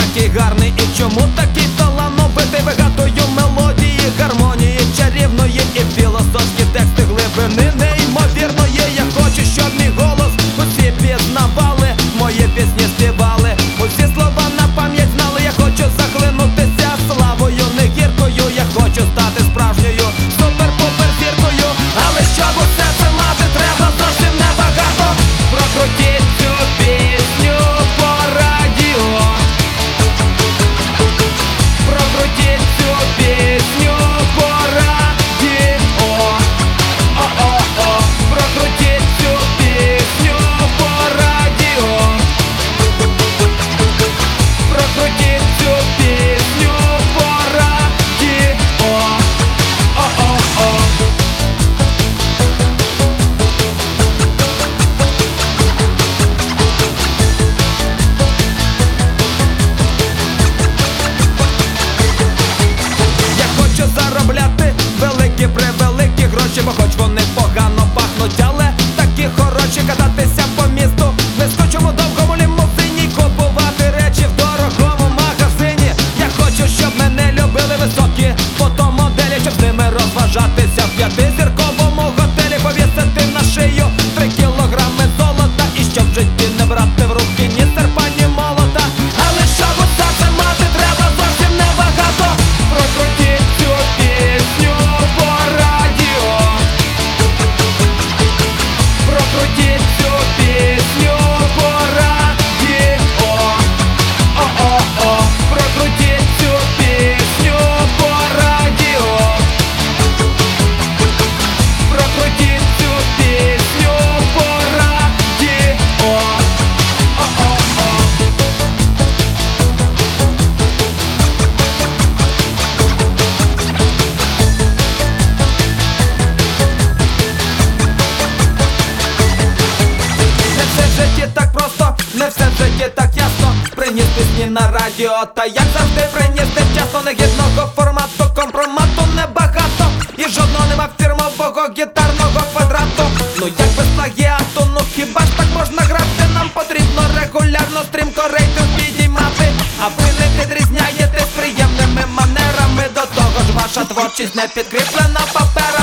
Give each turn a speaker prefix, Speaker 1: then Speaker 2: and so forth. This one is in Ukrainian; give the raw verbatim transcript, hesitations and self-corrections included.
Speaker 1: такий гарний і чому такий талановитий? Вигадую мелодії, гармонії чарівної і філософські тексти глибини неймовірної. Я хочу, щоб мій голос усі пізнавали, мої пісні співали, усі слова на пам'ять знали. Я хочу захлинутися славою не гіркою, я хочу стати справжньою супер-пупер зіркою. Але щоб усе це мати, треба зовсім небагато. Прокрутіть цю пісню по радіо, прокрутіть цю пісню по радіо, о-о-о, прокрутіть цю пісню по радіо, прокрутіть цю пісню по радіо, о-о-о. Я хочу заробляти великі превеликі гроші, бо хоч вони погано пахнуть, але такі хороші. Кататися по місту в нескучому довгому лімузині, купувати речі в дорогому магазині. Я хочу, щоб мене любили високі фотомоделі, щоб з ними розважатися в п'ятизірковому готелі, повісити на шию три кілограми золота, і щоб в житті не брати в руки ні серпа, ні молота. Але щоб усе це мати, треба зовсім небагато. Прокрутіть цю пісню по радіо, прокрутіть цю пісню по радіо, о-о-о, прокрутіть цю пісню по радіо, прокрутіть цю пісню по радіо, о-о-о. Не все в житті так просто, не все в житті так ясно. Приніс пісні на радіо, та як завжди приніс невчасно. Негідного формату, компромату небагато, і жодного нема фірмового гітарного квадрату. Ну як без плагіату, ну хіба ж так можна грати? Нам потрібно регулярно стрімко рейтинг підіймати. А ви не відрізняєтесь приємними манерами, до того ж ваша творчість не підкріплена паперами.